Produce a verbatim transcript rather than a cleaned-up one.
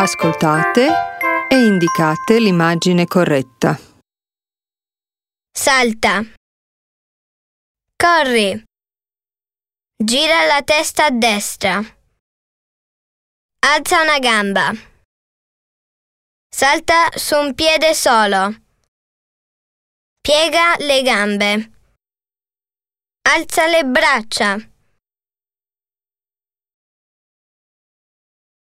Ascoltate e indicate l'immagine corretta. Salta. Corri. Gira la testa a destra. Alza una gamba. Salta su un piede solo. Piega le gambe. Alza le braccia.